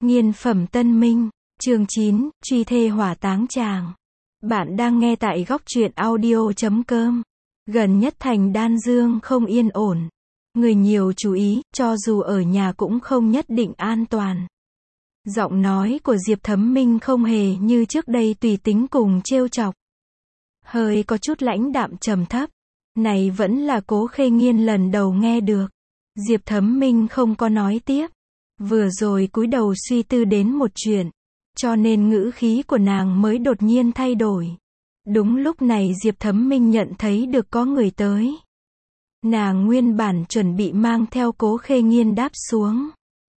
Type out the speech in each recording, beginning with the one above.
Nghiên phẩm Tân Minh, chương 9, truy thê hỏa táng chàng. Bạn đang nghe tại góc truyện audio.com. Gần nhất thành Đan Dương không yên ổn. Người nhiều chú ý, cho dù ở nhà cũng không nhất định an toàn. Giọng nói của Diệp Thấm Minh không hề như trước đây tùy tính cùng trêu chọc. Hơi có chút lãnh đạm trầm thấp. Này vẫn là Cố Khê Nghiên lần đầu nghe được. Diệp Thấm Minh không có nói tiếp. Vừa rồi cúi đầu suy tư đến một chuyện, cho nên ngữ khí của nàng mới đột nhiên thay đổi. Đúng lúc này Diệp Thấm Minh nhận thấy được có người tới. Nàng nguyên bản chuẩn bị mang theo Cố Khê Nghiên đáp xuống.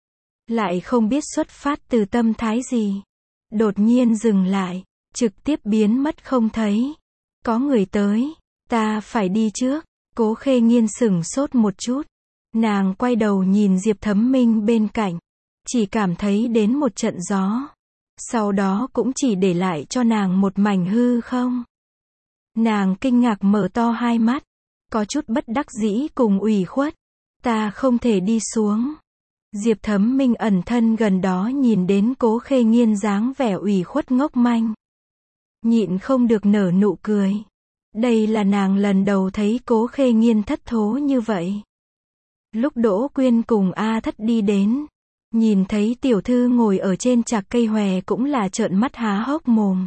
Lại không biết xuất phát từ tâm thái gì. Đột nhiên dừng lại, trực tiếp biến mất không thấy. Có người tới, ta phải đi trước. Cố Khê Nghiên sửng sốt một chút. Nàng quay đầu nhìn Diệp Thấm Minh bên cạnh. Chỉ cảm thấy đến một trận gió. Sau đó cũng chỉ để lại cho nàng một mảnh hư không. Nàng kinh ngạc mở to hai mắt. Có chút bất đắc dĩ cùng ủy khuất. Ta không thể đi xuống. Diệp Thấm Minh ẩn thân gần đó nhìn đến Cố Khê Nghiên dáng vẻ ủy khuất ngốc manh. Nhịn không được nở nụ cười. Đây là nàng lần đầu thấy Cố Khê Nghiên thất thố như vậy. Lúc Đỗ Quyên cùng A Thất đi đến, nhìn thấy tiểu thư ngồi ở trên chạc cây hòe cũng là trợn mắt há hốc mồm.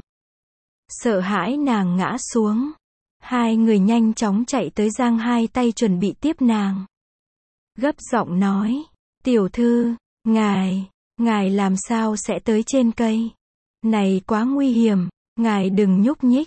Sợ hãi nàng ngã xuống. Hai người nhanh chóng chạy tới giang hai tay chuẩn bị tiếp nàng. Gấp giọng nói, tiểu thư, ngài làm sao sẽ tới trên cây? Này quá nguy hiểm, ngài đừng nhúc nhích,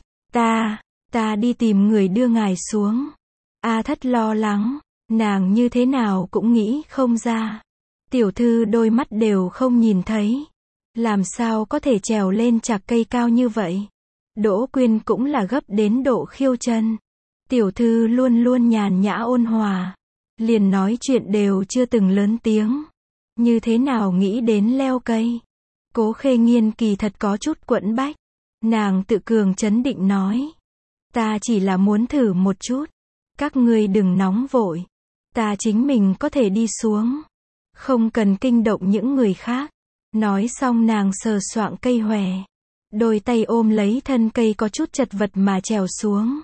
ta đi tìm người đưa ngài xuống. A Thất lo lắng. Nàng như thế nào cũng nghĩ không ra. Tiểu thư đôi mắt đều không nhìn thấy. Làm sao có thể trèo lên chạc cây cao như vậy? Đỗ Quyên cũng là gấp đến độ khiêu chân. Tiểu thư luôn luôn nhàn nhã ôn hòa. Liền nói chuyện đều chưa từng lớn tiếng. Như thế nào nghĩ đến leo cây? Cố Khê Nghiên kỳ thật có chút quẫn bách. Nàng tự cường trấn định nói. Ta chỉ là muốn thử một chút. Các ngươi đừng nóng vội. Ta chính mình có thể đi xuống. Không cần kinh động những người khác. Nói xong nàng sờ soạng cây hòe. Đôi tay ôm lấy thân cây có chút chật vật mà trèo xuống.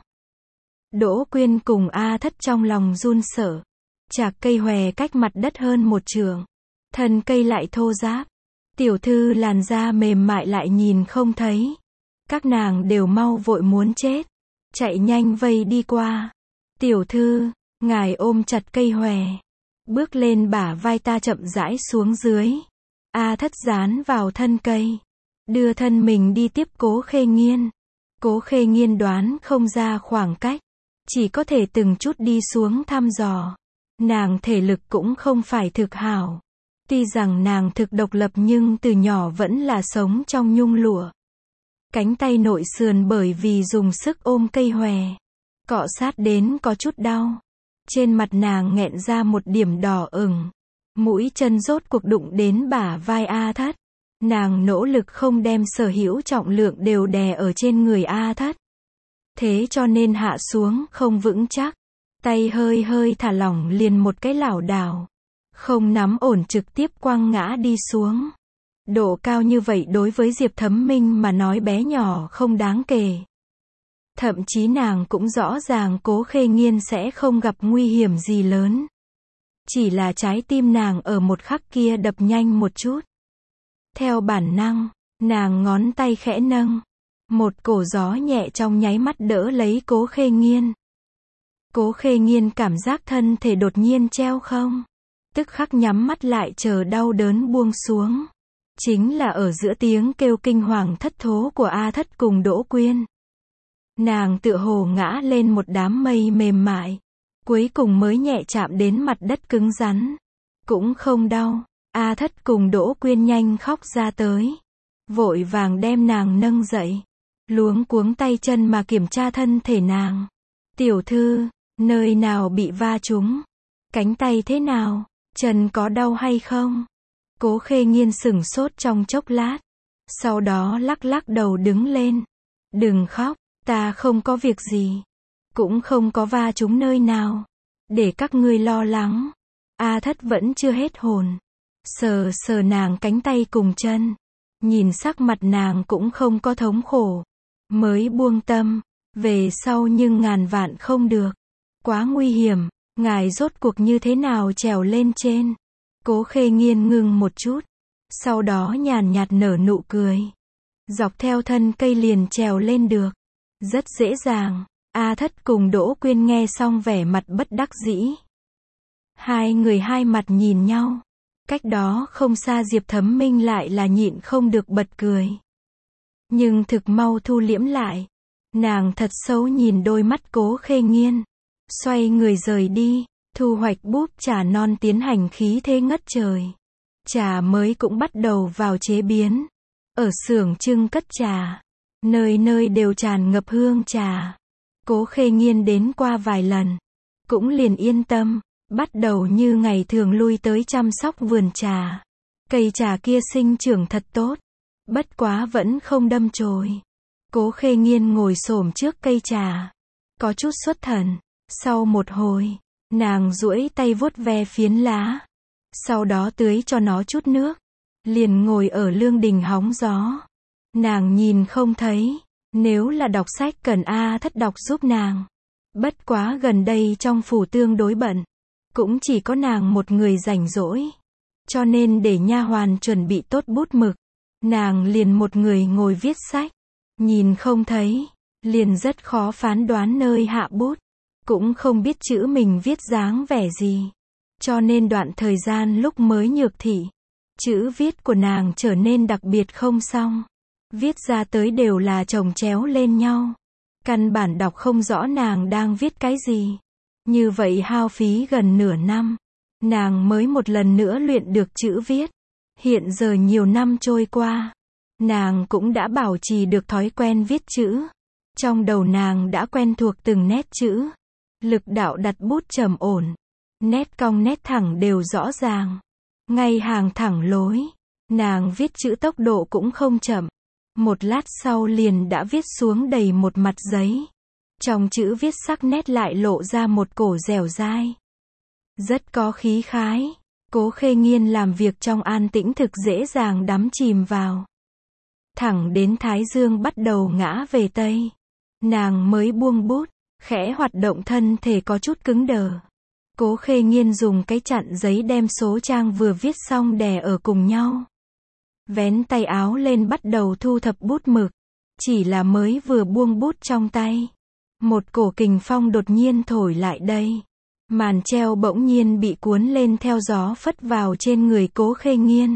Đỗ Quyên cùng A Thất trong lòng run sợ. Chạc cây hòe cách mặt đất hơn một trượng. Thân cây lại thô ráp. Tiểu thư làn da mềm mại lại nhìn không thấy. Các nàng đều mau vội muốn chết. Chạy nhanh vây đi qua. Tiểu thư, ngài ôm chặt cây hòe. Bước lên bả vai ta chậm rãi xuống dưới. A Thất dán vào thân cây. Đưa thân mình đi tiếp Cố Khê Nghiên. Cố Khê Nghiên đoán không ra khoảng cách. Chỉ có thể từng chút đi xuống thăm dò. Nàng thể lực cũng không phải thực hảo. Tuy rằng nàng thực độc lập nhưng từ nhỏ vẫn là sống trong nhung lụa. Cánh tay nội sườn bởi vì dùng sức ôm cây hòe. Cọ sát đến có chút đau. Trên mặt nàng nghẹn ra một điểm đỏ ửng. Mũi chân rốt cuộc đụng đến bả vai A Thất. Nàng nỗ lực không đem sở hữu trọng lượng đều đè ở trên người A Thất. Thế cho nên hạ xuống không vững chắc. Tay hơi hơi thả lỏng liền một cái lảo đảo. Không nắm ổn trực tiếp quăng ngã đi xuống. Độ cao như vậy đối với Diệp Thấm Minh mà nói bé nhỏ không đáng kể. Thậm chí nàng cũng rõ ràng Cố Khê Nghiên sẽ không gặp nguy hiểm gì lớn. Chỉ là trái tim nàng ở một khắc kia đập nhanh một chút. Theo bản năng, nàng ngón tay khẽ nâng. Một cổ gió nhẹ trong nháy mắt đỡ lấy Cố Khê Nghiên. Cố Khê Nghiên cảm giác thân thể đột nhiên treo không. Tức khắc nhắm mắt lại chờ đau đớn buông xuống. Chính là ở giữa tiếng kêu kinh hoàng thất thố của A Thất cùng Đỗ Quyên. Nàng tựa hồ ngã lên một đám mây mềm mại. Cuối cùng mới nhẹ chạm đến mặt đất cứng rắn. Cũng không đau. A Thất cùng Đỗ Quyên nhanh khóc ra tới. Vội vàng đem nàng nâng dậy. Luống cuống tay chân mà kiểm tra thân thể nàng. Tiểu thư, nơi nào bị va trúng? Cánh tay thế nào? Chân có đau hay không? Cố Khê Nghiên sửng sốt trong chốc lát. Sau đó lắc lắc đầu đứng lên. Đừng khóc. Ta không có việc gì. Cũng không có va trúng nơi nào. Để các ngươi lo lắng. A Thất vẫn chưa hết hồn. sờ sờ nàng cánh tay cùng chân. Nhìn sắc mặt nàng cũng không có thống khổ. Mới buông tâm, về sau nhưng ngàn vạn không được. Quá nguy hiểm, ngài rốt cuộc như thế nào trèo lên trên. Cố Khê Nghiên ngừng một chút. Sau đó nhàn nhạt nở nụ cười. Dọc theo thân cây liền trèo lên được. Rất dễ dàng. A Thất cùng Đỗ Quyên nghe xong vẻ mặt bất đắc dĩ. Hai người hai mặt nhìn nhau. Cách đó không xa Diệp Thấm Minh lại là nhịn không được bật cười. Nhưng thực mau thu liễm lại. Nàng thật sâu nhìn đôi mắt Cố Khê Nghiên. Xoay người rời đi, thu hoạch búp trà non tiến hành khí thế ngất trời. Trà mới cũng bắt đầu vào chế biến. Ở xưởng trưng cất trà, nơi nơi đều tràn ngập hương trà. Cố Khê Nghiên đến qua vài lần, cũng liền yên tâm, bắt đầu như ngày thường lui tới chăm sóc vườn trà. Cây trà kia sinh trưởng thật tốt, bất quá vẫn không đâm chồi. Cố Khê Nghiên ngồi xổm trước cây trà, có chút xuất thần. Sau một hồi, nàng duỗi tay vuốt ve phiến lá, sau đó tưới cho nó chút nước, liền ngồi ở lương đình hóng gió. Nàng nhìn không thấy, nếu là đọc sách cần A Thất đọc giúp nàng. Bất quá gần đây trong phủ tương đối bận, cũng chỉ có nàng một người rảnh rỗi, cho nên để nha hoàn chuẩn bị tốt bút mực, nàng liền một người ngồi viết sách. Nhìn không thấy, liền rất khó phán đoán nơi hạ bút, cũng không biết chữ mình viết dáng vẻ gì. Cho nên đoạn thời gian lúc mới nhược thị, chữ viết của nàng trở nên đặc biệt không xong. Viết ra tới đều là chồng chéo lên nhau. Căn bản đọc không rõ nàng đang viết cái gì. Như vậy hao phí gần nửa năm, nàng mới một lần nữa luyện được chữ viết. Hiện giờ nhiều năm trôi qua, nàng cũng đã bảo trì được thói quen viết chữ. Trong đầu nàng đã quen thuộc từng nét chữ. Lực đạo đặt bút trầm ổn. Nét cong nét thẳng đều rõ ràng. Ngay hàng thẳng lối. Nàng viết chữ tốc độ cũng không chậm. Một lát sau liền đã viết xuống đầy một mặt giấy. Trong chữ viết sắc nét lại lộ ra một cổ dẻo dai. Rất có khí khái. Cố Khê Nghiên làm việc trong an tĩnh thực dễ dàng đắm chìm vào. Thẳng đến thái dương bắt đầu ngã về tây, nàng mới buông bút, khẽ hoạt động thân thể có chút cứng đờ. Cố Khê Nghiên dùng cái chặn giấy đem số trang vừa viết xong đè ở cùng nhau. Vén tay áo lên bắt đầu thu thập bút mực. Chỉ là mới vừa buông bút trong tay, một cổ kình phong đột nhiên thổi lại đây. Màn treo bỗng nhiên bị cuốn lên theo gió phất vào trên người Cố Khê Nghiên.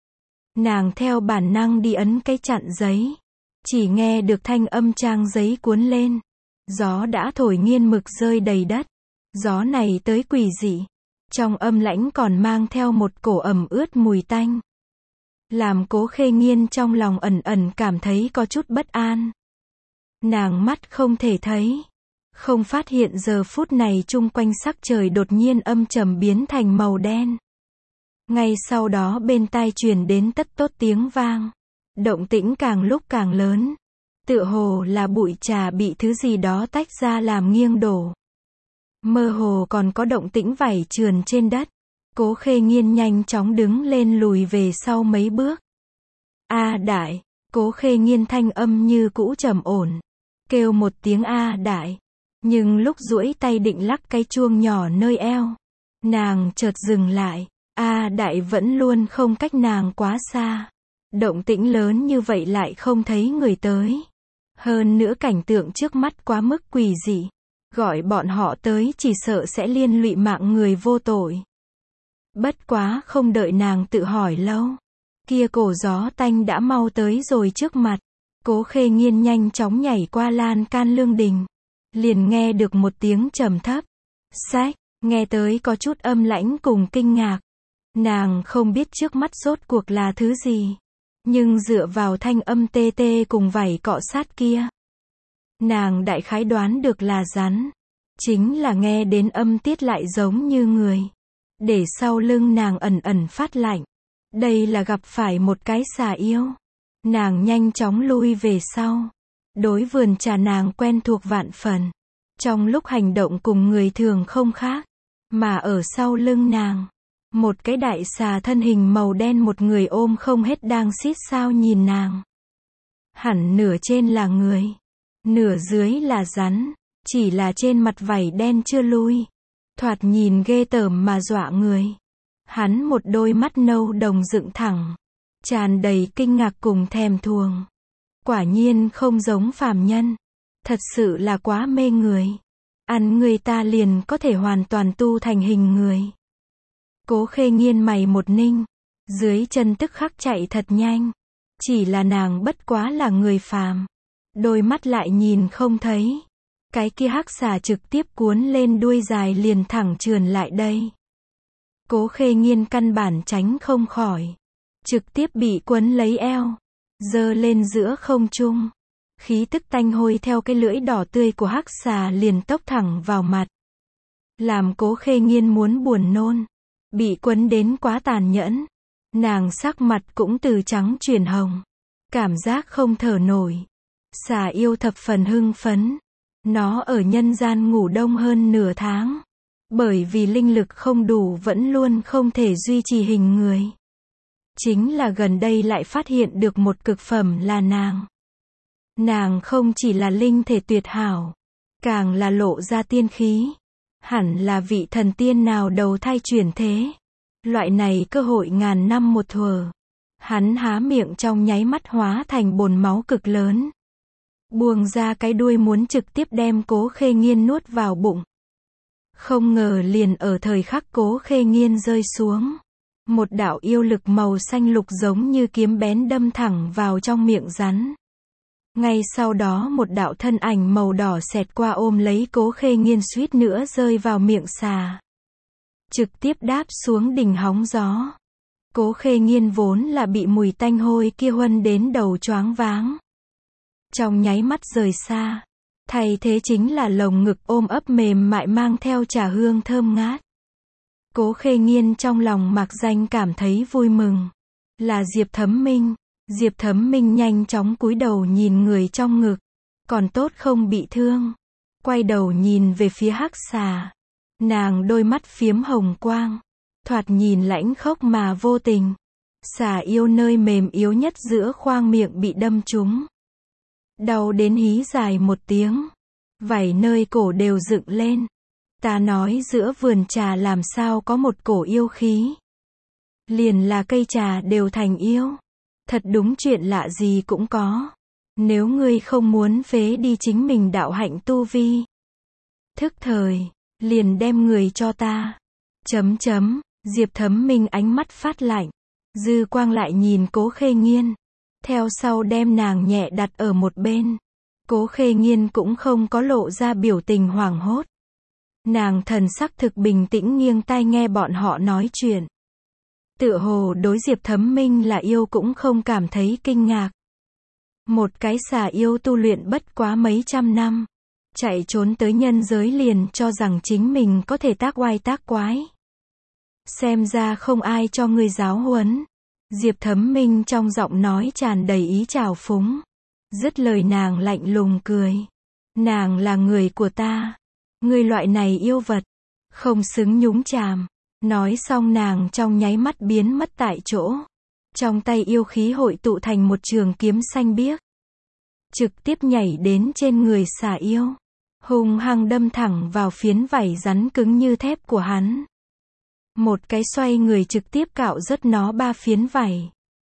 Nàng theo bản năng đi ấn cái chặn giấy. Chỉ nghe được thanh âm trang giấy cuốn lên. Gió đã thổi nghiên mực rơi đầy đất. Gió này tới quỷ dị. Trong âm lãnh còn mang theo một cổ ẩm ướt mùi tanh. Làm Cố Khê Nghiên trong lòng ẩn ẩn cảm thấy có chút bất an. Nàng mắt không thể thấy. Không phát hiện giờ phút này chung quanh sắc trời đột nhiên âm trầm biến thành màu đen. Ngay sau đó bên tai truyền đến tất tốt tiếng vang. Động tĩnh càng lúc càng lớn. Tựa hồ là bụi trà bị thứ gì đó tách ra làm nghiêng đổ. Mơ hồ còn có động tĩnh vảy trườn trên đất. Cố Khê Nghiên nhanh chóng đứng lên lùi về sau mấy bước. A đại, Cố Khê Nghiên thanh âm như cũ trầm ổn. Kêu một tiếng A đại. Nhưng lúc duỗi tay định lắc cái chuông nhỏ nơi eo, nàng chợt dừng lại. A đại vẫn luôn không cách nàng quá xa. Động tĩnh lớn như vậy lại không thấy người tới. Hơn nữa cảnh tượng trước mắt quá mức quỷ dị. Gọi bọn họ tới chỉ sợ sẽ liên lụy mạng người vô tội. Bất quá không đợi nàng tự hỏi lâu. Kia cổ gió tanh đã mau tới rồi trước mặt. Cố Khê Nghiên nhanh chóng nhảy qua lan can lương đình. Liền nghe được một tiếng trầm thấp. Sách, nghe tới có chút âm lãnh cùng kinh ngạc. Nàng không biết trước mắt rốt cuộc là thứ gì. Nhưng dựa vào thanh âm tê tê cùng vảy cọ sát kia, nàng đại khái đoán được là rắn. Chính là nghe đến âm tiết lại giống như người. Để sau lưng nàng ẩn ẩn phát lạnh. Đây là gặp phải một cái xà yêu. Nàng nhanh chóng lui về sau. Đối vườn trà nàng quen thuộc vạn phần. Trong lúc hành động cùng người thường không khác. Mà ở sau lưng nàng, Một cái đại xà thân hình màu đen một người ôm không hết đang xít sao nhìn nàng. Hẳn nửa trên là người, nửa dưới là rắn, chỉ là trên mặt vảy đen chưa lui. Thoạt nhìn ghê tởm mà dọa người. Hắn một đôi mắt nâu đồng dựng thẳng, tràn đầy kinh ngạc cùng thèm thuồng. Quả nhiên không giống phàm nhân. Thật sự là quá mê người. Ăn người ta liền có thể hoàn toàn tu thành hình người. Cố Khê Nghiên mày một ninh, dưới chân tức khắc chạy thật nhanh. Chỉ là nàng bất quá là người phàm, đôi mắt lại nhìn không thấy. Cái kia hắc xà trực tiếp cuốn lên đuôi dài liền thẳng trườn lại đây. Cố Khê Nghiên căn bản tránh không khỏi, trực tiếp bị quấn lấy eo, giơ lên giữa không trung. Khí tức tanh hôi theo cái lưỡi đỏ tươi của hắc xà liền tốc thẳng vào mặt. Làm Cố Khê Nghiên muốn buồn nôn. Bị quấn đến quá tàn nhẫn. Nàng sắc mặt cũng từ trắng chuyển hồng. Cảm giác không thở nổi. Xà yêu thập phần hưng phấn. Nó ở nhân gian ngủ đông hơn nửa tháng. Bởi vì linh lực không đủ vẫn luôn không thể duy trì hình người. Chính là gần đây lại phát hiện được một cực phẩm là nàng. Nàng không chỉ là linh thể tuyệt hảo, càng là lộ ra tiên khí. Hẳn là vị thần tiên nào đầu thai chuyển thế. Loại này cơ hội ngàn năm một thuở. Hắn há miệng trong nháy mắt hóa thành bồn máu cực lớn. Buông ra cái đuôi muốn trực tiếp đem Cố Khê Nghiên nuốt vào bụng. Không ngờ liền ở thời khắc Cố Khê Nghiên rơi xuống. Một đạo yêu lực màu xanh lục giống như kiếm bén đâm thẳng vào trong miệng rắn. Ngay sau đó một đạo thân ảnh màu đỏ xẹt qua ôm lấy Cố Khê Nghiên suýt nữa rơi vào miệng xà. Trực tiếp đáp xuống đỉnh hóng gió. Cố Khê Nghiên vốn là bị mùi tanh hôi kia huân đến đầu choáng váng. Trong nháy mắt rời xa. Thay thế chính là lồng ngực ôm ấp mềm mại mang theo trà hương thơm ngát. Cố Khê Nghiên trong lòng mạc danh cảm thấy vui mừng. Là Diệp Thấm Minh. Diệp Thấm Minh nhanh chóng cúi đầu nhìn người trong ngực. Còn tốt không bị thương. Quay đầu nhìn về phía hắc xà. Nàng đôi mắt phiếm hồng quang. Thoạt nhìn lãnh khốc mà vô tình. Xà yêu nơi mềm yếu nhất giữa khoang miệng bị đâm trúng. Đau đến hí dài một tiếng. Vảy nơi cổ đều dựng lên. Ta nói giữa vườn trà làm sao có một cổ yêu khí. Liền là cây trà đều thành yêu. Thật đúng chuyện lạ gì cũng có. Nếu ngươi không muốn phế đi chính mình đạo hạnh tu vi. Thức thời, liền đem người cho ta. Diệp Thấm Minh ánh mắt phát lạnh. Dư quang lại nhìn Cố Khê Nghiên. Theo sau đem nàng nhẹ đặt ở một bên. Cố Khê Nghiên cũng không có lộ ra biểu tình hoảng hốt. Nàng thần sắc thực bình tĩnh nghiêng tai nghe bọn họ nói chuyện. Tựa hồ đối Diệp Thấm Minh là yêu cũng không cảm thấy kinh ngạc. Một cái xà yêu tu luyện bất quá mấy trăm năm. Chạy trốn tới nhân giới liền cho rằng chính mình có thể tác oai tác quái. Xem ra không ai cho ngươi giáo huấn. Diệp Thấm Minh trong giọng nói tràn đầy ý trào phúng. Dứt lời nàng lạnh lùng cười. Nàng là người của ta. Ngươi loại này yêu vật. Không xứng nhúng chàm. Nói xong nàng trong nháy mắt biến mất tại chỗ. Trong tay yêu khí hội tụ thành một trường kiếm xanh biếc. Trực tiếp nhảy đến trên người xà yêu. Hung hăng đâm thẳng vào phiến vảy rắn cứng như thép của hắn. Một cái xoay người trực tiếp cạo rớt nó 3 phiến vảy.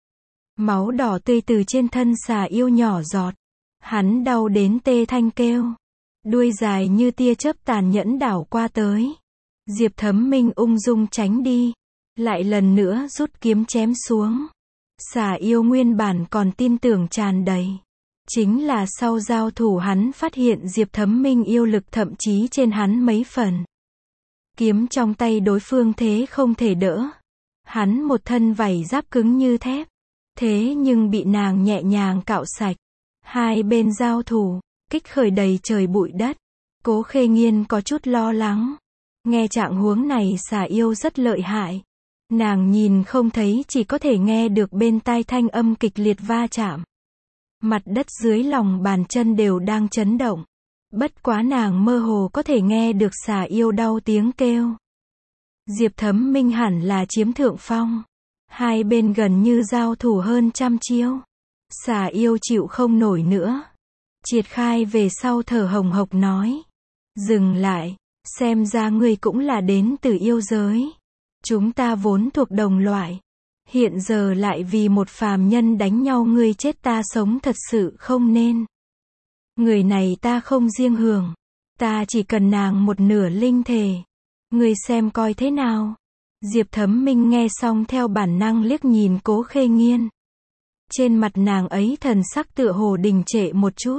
Máu đỏ tươi từ trên thân xà yêu nhỏ giọt. Hắn đau đến tê thanh kêu. Đuôi dài như tia chớp tàn nhẫn đảo qua tới. Diệp Thấm Minh ung dung tránh đi. Lại lần nữa rút kiếm chém xuống. Xà yêu nguyên bản còn tin tưởng tràn đầy. Chính là sau giao thủ hắn phát hiện Diệp Thấm Minh yêu lực thậm chí trên hắn mấy phần. Kiếm trong tay đối phương thế không thể đỡ. Hắn một thân vảy giáp cứng như thép. Thế nhưng bị nàng nhẹ nhàng cạo sạch. Hai bên giao thủ, kích khởi đầy trời bụi đất. Cố Khê Nghiên có chút lo lắng. Nghe trạng huống này xà yêu rất lợi hại. Nàng nhìn không thấy chỉ có thể nghe được bên tai thanh âm kịch liệt va chạm. Mặt đất dưới lòng bàn chân đều đang chấn động. Bất quá nàng mơ hồ có thể nghe được xà yêu đau tiếng kêu. Diệp Thấm Minh hẳn là chiếm thượng phong. Hai bên gần như giao thủ hơn trăm chiêu. Xà yêu chịu không nổi nữa. Triệt khai về sau thở hồng hộc nói. Dừng lại, xem ra ngươi cũng là đến từ yêu giới. Chúng ta vốn thuộc đồng loại. Hiện giờ lại vì một phàm nhân đánh nhau ngươi chết ta sống thật sự không nên. Người này ta không riêng hưởng. Ta chỉ cần nàng một nửa linh thể. Ngươi xem coi thế nào. Diệp Thấm Minh nghe xong theo bản năng liếc nhìn Cố Khê Nghiên. Trên mặt nàng ấy thần sắc tựa hồ đình trệ một chút.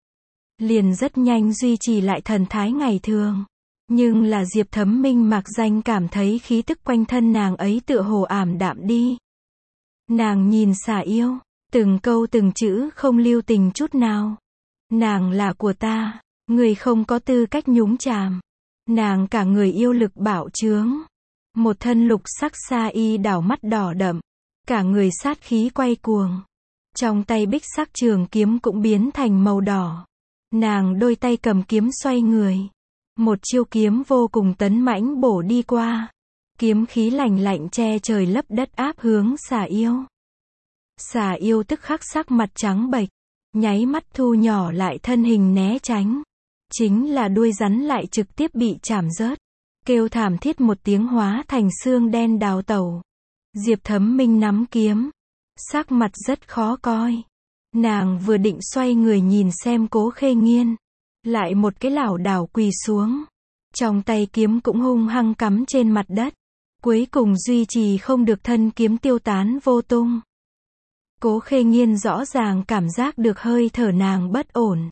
Liền rất nhanh duy trì lại thần thái ngày thường. Nhưng là Diệp Thấm Minh mặc danh cảm thấy khí tức quanh thân nàng ấy tựa hồ ảm đạm đi. Nàng nhìn xà yêu, từng câu từng chữ không lưu tình chút nào. Nàng là của ta, người không có tư cách nhúng chàm. Nàng cả người yêu lực bạo trướng. Một thân lục sắc sa y đảo mắt đỏ đậm. Cả người sát khí quay cuồng. Trong tay bích sắc trường kiếm cũng biến thành màu đỏ. Nàng đôi tay cầm kiếm xoay người. Một chiêu kiếm vô cùng tấn mãnh bổ đi qua. Kiếm khí lạnh lạnh che trời lấp đất áp hướng xà yêu. Xà yêu tức khắc sắc mặt trắng bệch. Nháy mắt thu nhỏ lại thân hình né tránh. Chính là đuôi rắn lại trực tiếp bị chảm rớt. Kêu thảm thiết một tiếng hóa thành xương đen đào tẩu. Diệp Thấm Minh nắm kiếm. Sắc mặt rất khó coi. Nàng vừa định xoay người nhìn xem Cố Khê Nghiên. Lại một cái lảo đảo quỳ xuống. Trong tay kiếm cũng hung hăng cắm trên mặt đất. Cuối cùng duy trì không được thân kiếm tiêu tán vô tung. Cố Khê Nghiên rõ ràng cảm giác được hơi thở nàng bất ổn.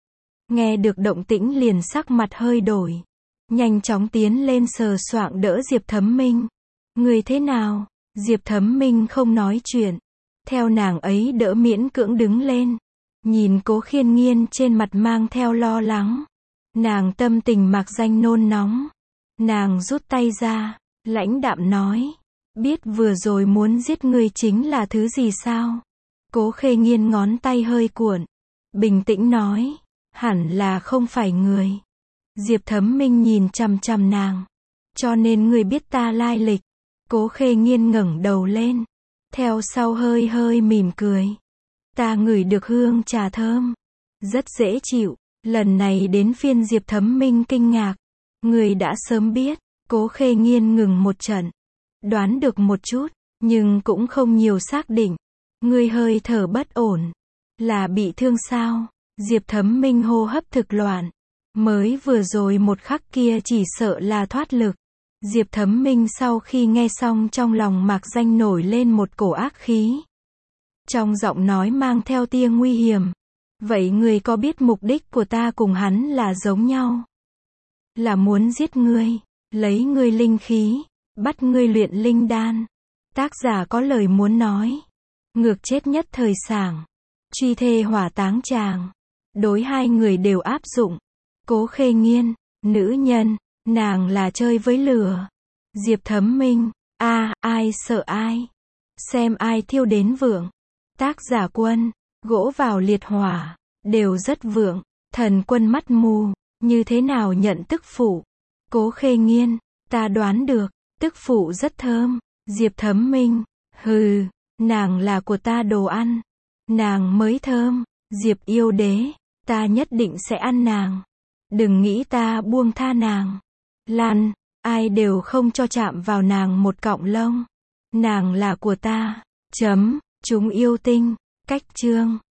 Nghe được động tĩnh liền sắc mặt hơi đổi. Nhanh chóng tiến lên sờ soạng đỡ Diệp Thấm Minh. Người thế nào? Diệp Thấm Minh không nói chuyện. Theo nàng ấy đỡ miễn cưỡng đứng lên. Nhìn Cố Khê Nghiên trên mặt mang theo lo lắng. Nàng tâm tình mặc danh nôn nóng. Nàng rút tay ra, lãnh đạm nói. Biết vừa rồi muốn giết ngươi chính là thứ gì sao? Cố Khê Nghiên ngón tay hơi cuộn. Bình tĩnh nói. Hẳn là không phải người. Diệp Thấm Minh nhìn chằm chằm nàng. Cho nên ngươi biết ta lai lịch. Cố Khê Nghiên ngẩng đầu lên. Theo sau hơi hơi mỉm cười. Ta ngửi được hương trà thơm. Rất dễ chịu. Lần này đến phiên Diệp Thấm Minh kinh ngạc. Người đã sớm biết. Cố Khê Nghiên ngừng một trận. Đoán được một chút. Nhưng cũng không nhiều xác định. Người hơi thở bất ổn. Là bị thương sao? Diệp Thấm Minh hô hấp thực loạn. Mới vừa rồi một khắc kia chỉ sợ là thoát lực. Diệp Thấm Minh sau khi nghe xong trong lòng mạc danh nổi lên một cổ ác khí. Trong giọng nói mang theo tia nguy hiểm. Vậy người có biết mục đích của ta cùng hắn là giống nhau? Là muốn giết ngươi, lấy ngươi linh khí, bắt ngươi luyện linh đan. Tác giả có lời muốn nói. Ngược chết nhất thời sảng. Truy thê hỏa táng tràng. Đối hai người đều áp dụng. Cố Khê Nghiên, nữ nhân, nàng là chơi với lửa. Diệp Thấm Minh, ai sợ ai? Xem ai thiêu đến vượng. Tác giả Quân, gỗ vào liệt hỏa, đều rất vượng. Thần Quân mắt mù, như thế nào nhận tức phụ? Cố Khê Nghiên, ta đoán được, tức phụ rất thơm. Diệp Thấm Minh, hừ, nàng là của ta đồ ăn. Nàng mới thơm. Diệp yêu đế, ta nhất định sẽ ăn nàng. Đừng nghĩ ta buông tha nàng. Lan, ai đều không cho chạm vào nàng một cọng lông. Nàng là của ta. Chúng yêu tinh. Cách chương.